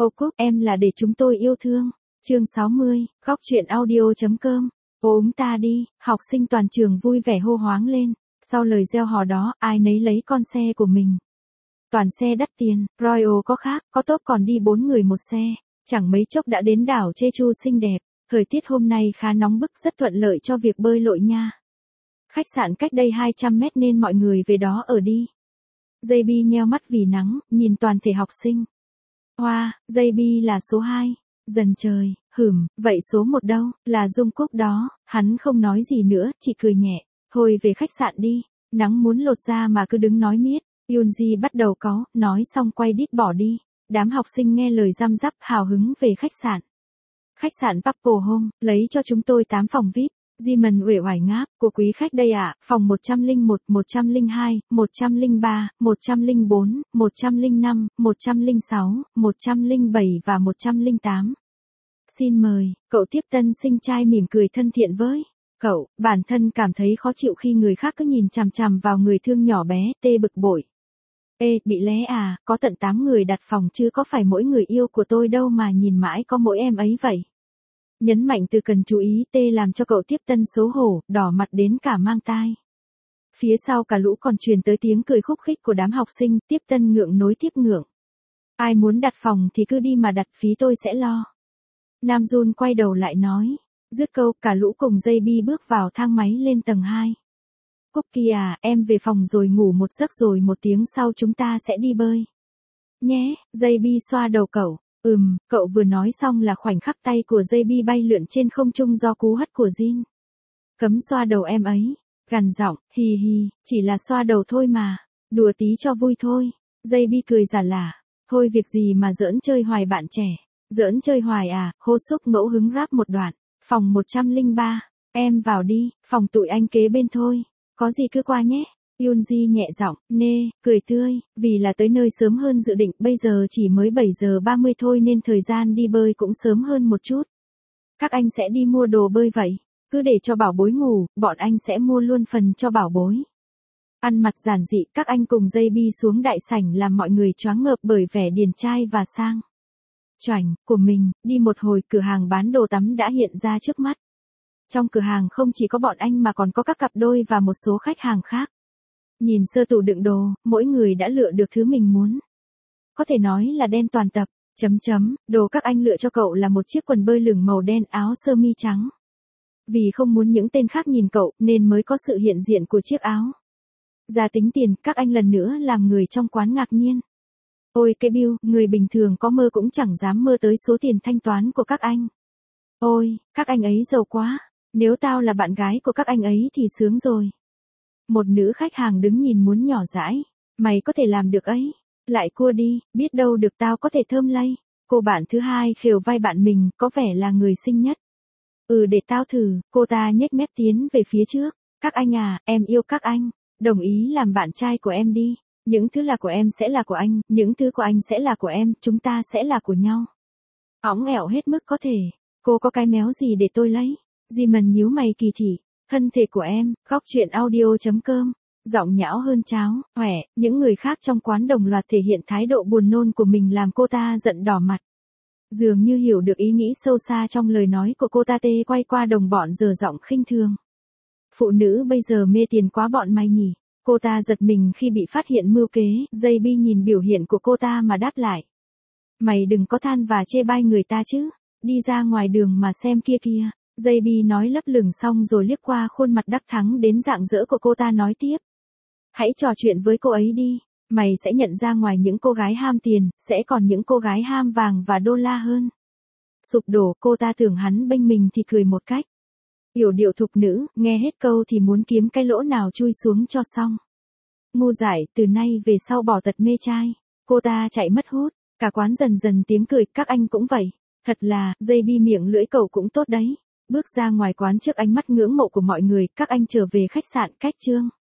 Ô Cúc, em là để chúng tôi yêu thương. Chương 60, góc truyện audio.com. Ốm ta đi, học sinh toàn trường vui vẻ hô hoáng lên. Sau lời reo hò đó, ai nấy lấy con xe của mình. Toàn xe đắt tiền, Royal có khác, có tốt còn đi 4 người một xe. Chẳng mấy chốc đã đến đảo Jeju xinh đẹp. Thời tiết hôm nay khá nóng bức, rất thuận lợi cho việc bơi lội nha. Khách sạn cách đây 200 mét nên mọi người về đó ở đi. JB nheo mắt vì nắng, nhìn toàn thể học sinh. Hoa, JB là số 2. Dần trời, vậy số 1 đâu, là Dung Cúc đó. Hắn không nói gì nữa, chỉ cười nhẹ. Thôi về khách sạn đi, nắng muốn lột da mà cứ đứng nói miết. Yoonji bắt đầu cáu, nói xong quay đít bỏ đi. Đám học sinh nghe lời răm rắp hào hứng về khách sạn. Khách sạn Purple Home, lấy cho chúng tôi 8 phòng VIP. Jimin uể oải ngáp, của quý khách đây ạ, phòng 101, 102, 103, 104, 105, 106, 107 và 108. Xin mời, cậu tiếp tân sinh trai mỉm cười thân thiện với cậu, bản thân cảm thấy khó chịu khi người khác cứ nhìn chằm chằm vào người thương nhỏ bé, tê bực bội. Ê, bị lé à, có tận 8 người đặt phòng chứ có phải mỗi người yêu của tôi đâu mà nhìn mãi có mỗi em ấy vậy. Nhấn mạnh từ cần chú ý tê làm cho cậu tiếp tân xấu hổ, đỏ mặt đến cả mang tai. Phía sau cả lũ còn truyền tới tiếng cười khúc khích của đám học sinh, tiếp tân ngượng nối tiếp ngượng. Ai muốn đặt phòng thì cứ đi mà đặt, phí tôi sẽ lo. Nam Jun quay đầu lại nói. Dứt câu, cả lũ cùng JB bước vào thang máy lên tầng 2. Cookie à, em về phòng rồi ngủ một giấc rồi 1 tiếng sau chúng ta sẽ đi bơi. Nhé, JB xoa đầu cậu. Cậu vừa nói xong là khoảnh khắc tay của JB bay lượn trên không trung do cú hất của Jin. Cấm xoa đầu em ấy. Gằn giọng, hì hì, chỉ là xoa đầu thôi mà. Đùa tí cho vui thôi. JB cười giả lả. Thôi việc gì mà giỡn chơi hoài bạn trẻ. Giỡn chơi hoài à, hô xúc ngẫu hứng rap một đoạn. Phòng 103, em vào đi, phòng tụi anh kế bên thôi. Có gì cứ qua nhé. Yoonji nhẹ giọng, nê, cười tươi, vì là tới nơi sớm hơn dự định, bây giờ chỉ mới 7 giờ 30 thôi nên thời gian đi bơi cũng sớm hơn một chút. Các anh sẽ đi mua đồ bơi vậy, cứ để cho bảo bối ngủ, bọn anh sẽ mua luôn phần cho bảo bối. Ăn mặc giản dị, các anh cùng JB xuống đại sảnh làm mọi người choáng ngợp bởi vẻ điển trai và sang chảnh của mình, đi một hồi cửa hàng bán đồ tắm đã hiện ra trước mắt. Trong cửa hàng không chỉ có bọn anh mà còn có các cặp đôi và một số khách hàng khác. Nhìn sơ tủ đựng đồ, mỗi người đã lựa được thứ mình muốn. Có thể nói là đen toàn tập, đồ các anh lựa cho cậu là một chiếc quần bơi lửng màu đen, áo sơ mi trắng. Vì không muốn những tên khác nhìn cậu nên mới có sự hiện diện của chiếc áo. Ra tính tiền, các anh lần nữa làm người trong quán ngạc nhiên. Ôi cái bill, người bình thường có mơ cũng chẳng dám mơ tới số tiền thanh toán của các anh. Ôi, các anh ấy giàu quá, nếu tao là bạn gái của các anh ấy thì sướng rồi. Một nữ khách hàng đứng nhìn muốn nhỏ dãi, mày có thể làm được ấy, lại cua đi, biết đâu được tao có thể thơm lây. Cô bạn thứ hai khều vai bạn mình, có vẻ là người xinh nhất. Để tao thử, cô ta nhếch mép tiến về phía trước. Các anh à, em yêu các anh, đồng ý làm bạn trai của em đi. Những thứ là của em sẽ là của anh, những thứ của anh sẽ là của em, chúng ta sẽ là của nhau. Óng ẻo hết mức có thể, cô có cái méo gì để tôi lấy? Jimin nhíu mày kỳ thị, thân thể của em, góc truyện audio.com, giọng nhão hơn cháo, khỏe, những người khác trong quán đồng loạt thể hiện thái độ buồn nôn của mình làm cô ta giận đỏ mặt. Dường như hiểu được ý nghĩ sâu xa trong lời nói của cô ta, tê quay qua đồng bọn giở giọng khinh thường. Phụ nữ bây giờ mê tiền quá bọn mày nhỉ? Cô ta giật mình khi bị phát hiện mưu kế, JB nhìn biểu hiện của cô ta mà đáp lại. Mày đừng có than và chê bai người ta chứ, đi ra ngoài đường mà xem kia kia. JB nói lấp lửng xong rồi liếc qua khuôn mặt đắc thắng đến rạng rỡ của cô ta nói tiếp. Hãy trò chuyện với cô ấy đi, mày sẽ nhận ra ngoài những cô gái ham tiền, sẽ còn những cô gái ham vàng và đô la hơn. Sụp đổ, cô ta tưởng hắn bênh mình thì cười một cách yểu điệu thục nữ, nghe hết câu thì muốn kiếm cái lỗ nào chui xuống cho xong. Ngu dại, từ nay về sau bỏ tật mê trai. Cô ta chạy mất hút, cả quán dần dần tiếng cười, các anh cũng vậy. Thật là, JB miệng lưỡi cậu cũng tốt đấy. Bước ra ngoài quán trước ánh mắt ngưỡng mộ của mọi người, các anh trở về khách sạn cách chương.